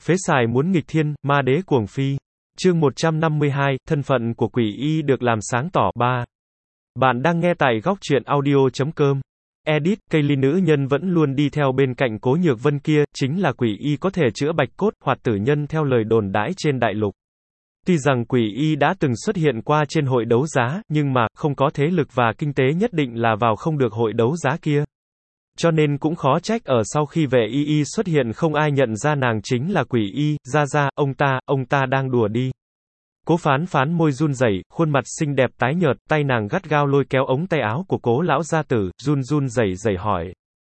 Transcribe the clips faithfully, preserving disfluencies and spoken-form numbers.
Phế xài muốn nghịch thiên, ma đế cuồng phi. Chương một trăm năm mươi hai, thân phận của quỷ y được làm sáng tỏ. ba. Bạn đang nghe tại góc truyện audio chấm com. Edit, cây ly nữ nhân vẫn luôn đi theo bên cạnh Cố Nhược Vân kia, chính là quỷ y có thể chữa bạch cốt, hoạt tử nhân theo lời đồn đãi trên đại lục. Tuy rằng quỷ y đã từng xuất hiện qua trên hội đấu giá, nhưng mà, không có thế lực và kinh tế nhất định là vào không được hội đấu giá kia. Cho nên cũng khó trách ở sau khi vệ y y xuất hiện không ai nhận ra nàng chính là quỷ y, ra ra, ông ta, ông ta đang đùa đi. Cố phán phán môi run rẩy, khuôn mặt xinh đẹp tái nhợt, tay nàng gắt gao lôi kéo ống tay áo của Cố lão gia tử, run run rẩy rẩy hỏi.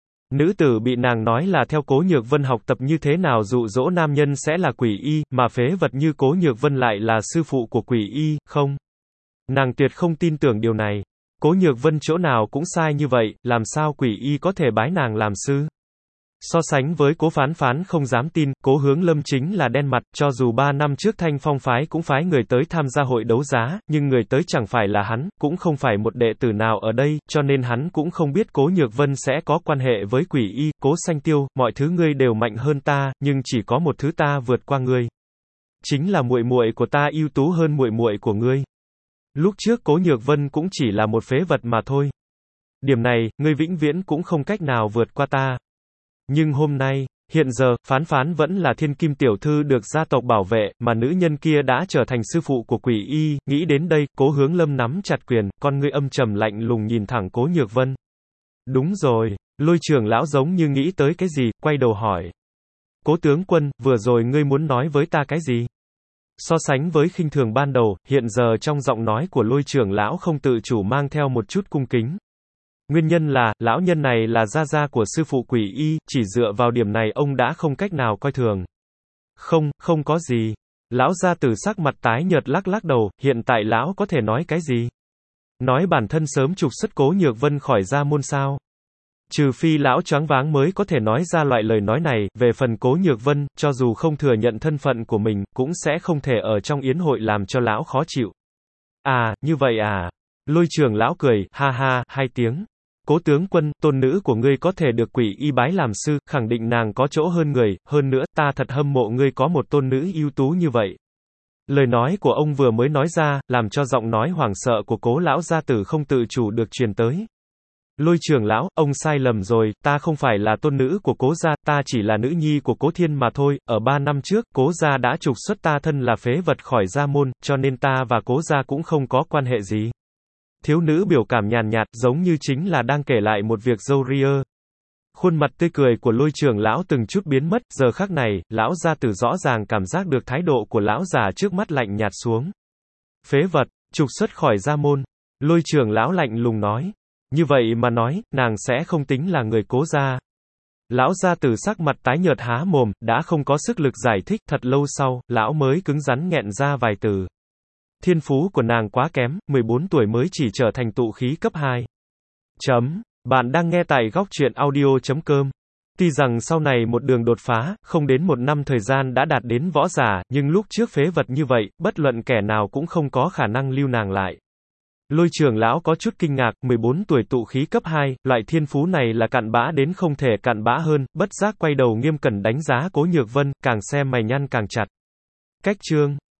Nữ tử bị nàng nói là theo Cố Nhược Vân học tập như thế nào dụ dỗ nam nhân sẽ là quỷ y, mà phế vật như Cố Nhược Vân lại là sư phụ của quỷ y, không? Nàng tuyệt không tin tưởng điều này. Cố Nhược Vân chỗ nào cũng sai như vậy, làm sao quỷ y có thể bái nàng làm sư? So sánh với Cố phán phán không dám tin, Cố Hướng Lâm chính là đen mặt, cho dù ba năm trước Thanh Phong phái cũng phái người tới tham gia hội đấu giá, nhưng người tới chẳng phải là hắn, cũng không phải một đệ tử nào ở đây, cho nên hắn cũng không biết Cố Nhược Vân sẽ có quan hệ với quỷ y. Cố Sanh Tiêu, mọi thứ ngươi đều mạnh hơn ta, nhưng chỉ có một thứ ta vượt qua ngươi. Chính là muội muội của ta ưu tú hơn muội muội của ngươi. Lúc trước Cố Nhược Vân cũng chỉ là một phế vật mà thôi. Điểm này, ngươi vĩnh viễn cũng không cách nào vượt qua ta. Nhưng hôm nay, hiện giờ, phán phán vẫn là thiên kim tiểu thư được gia tộc bảo vệ, mà nữ nhân kia đã trở thành sư phụ của quỷ y. Nghĩ đến đây, Cố Hướng Lâm nắm chặt quyền, con ngươi âm trầm lạnh lùng nhìn thẳng Cố Nhược Vân. Đúng rồi, Lôi trưởng lão giống như nghĩ tới cái gì, quay đầu hỏi. Cố tướng quân, vừa rồi ngươi muốn nói với ta cái gì? So sánh với khinh thường ban đầu, hiện giờ trong giọng nói của Lôi trưởng lão không tự chủ mang theo một chút cung kính. Nguyên nhân là, lão nhân này là gia gia của sư phụ quỷ y, chỉ dựa vào điểm này ông đã không cách nào coi thường. Không, không có gì. Lão gia tử sắc mặt tái nhợt lắc lắc đầu, hiện tại lão có thể nói cái gì? Nói bản thân sớm trục xuất Cố Nhược Vân khỏi gia môn sao? Trừ phi lão choáng váng mới có thể nói ra loại lời nói này. Về phần Cố Nhược Vân, cho dù không thừa nhận thân phận của mình, cũng sẽ không thể ở trong yến hội làm cho lão khó chịu. À, như vậy à? Lôi trưởng lão cười, ha ha, hai tiếng. Cố tướng quân, tôn nữ của ngươi có thể được quỷ y bái làm sư, khẳng định nàng có chỗ hơn người, hơn nữa, ta thật hâm mộ ngươi có một tôn nữ ưu tú như vậy. Lời nói của ông vừa mới nói ra, làm cho giọng nói hoảng sợ của Cố lão gia tử không tự chủ được truyền tới. Lôi trưởng lão, ông sai lầm rồi, ta không phải là tôn nữ của Cố gia, ta chỉ là nữ nhi của Cố Thiên mà thôi. Ở ba năm trước, Cố gia đã trục xuất ta thân là phế vật khỏi gia môn, cho nên ta và Cố gia cũng không có quan hệ gì. Thiếu nữ biểu cảm nhàn nhạt, giống như chính là đang kể lại một việc râu ria. Khuôn mặt tươi cười của Lôi trưởng lão từng chút biến mất, giờ khắc này, lão gia tử rõ ràng cảm giác được thái độ của lão già trước mắt lạnh nhạt xuống. Phế vật, trục xuất khỏi gia môn. Lôi trưởng lão lạnh lùng nói. Như vậy mà nói, nàng sẽ không tính là người Cố gia. Lão gia tử sắc mặt tái nhợt há mồm, đã không có sức lực giải thích, thật lâu sau, lão mới cứng rắn nghẹn ra vài từ. Thiên phú của nàng quá kém, mười bốn tuổi mới chỉ trở thành tụ khí cấp hai. Chấm. Bạn đang nghe tại góc truyện audio chấm com. Tuy rằng sau này một đường đột phá, không đến một năm thời gian đã đạt đến võ giả, nhưng lúc trước phế vật như vậy, bất luận kẻ nào cũng không có khả năng lưu nàng lại. Lôi trưởng lão có chút kinh ngạc, mười bốn tuổi tụ khí cấp hai, loại thiên phú này là cặn bã đến không thể cặn bã hơn, bất giác quay đầu nghiêm cẩn đánh giá Cố Nhược Vân, càng xem mày nhăn càng chặt. Cách chương.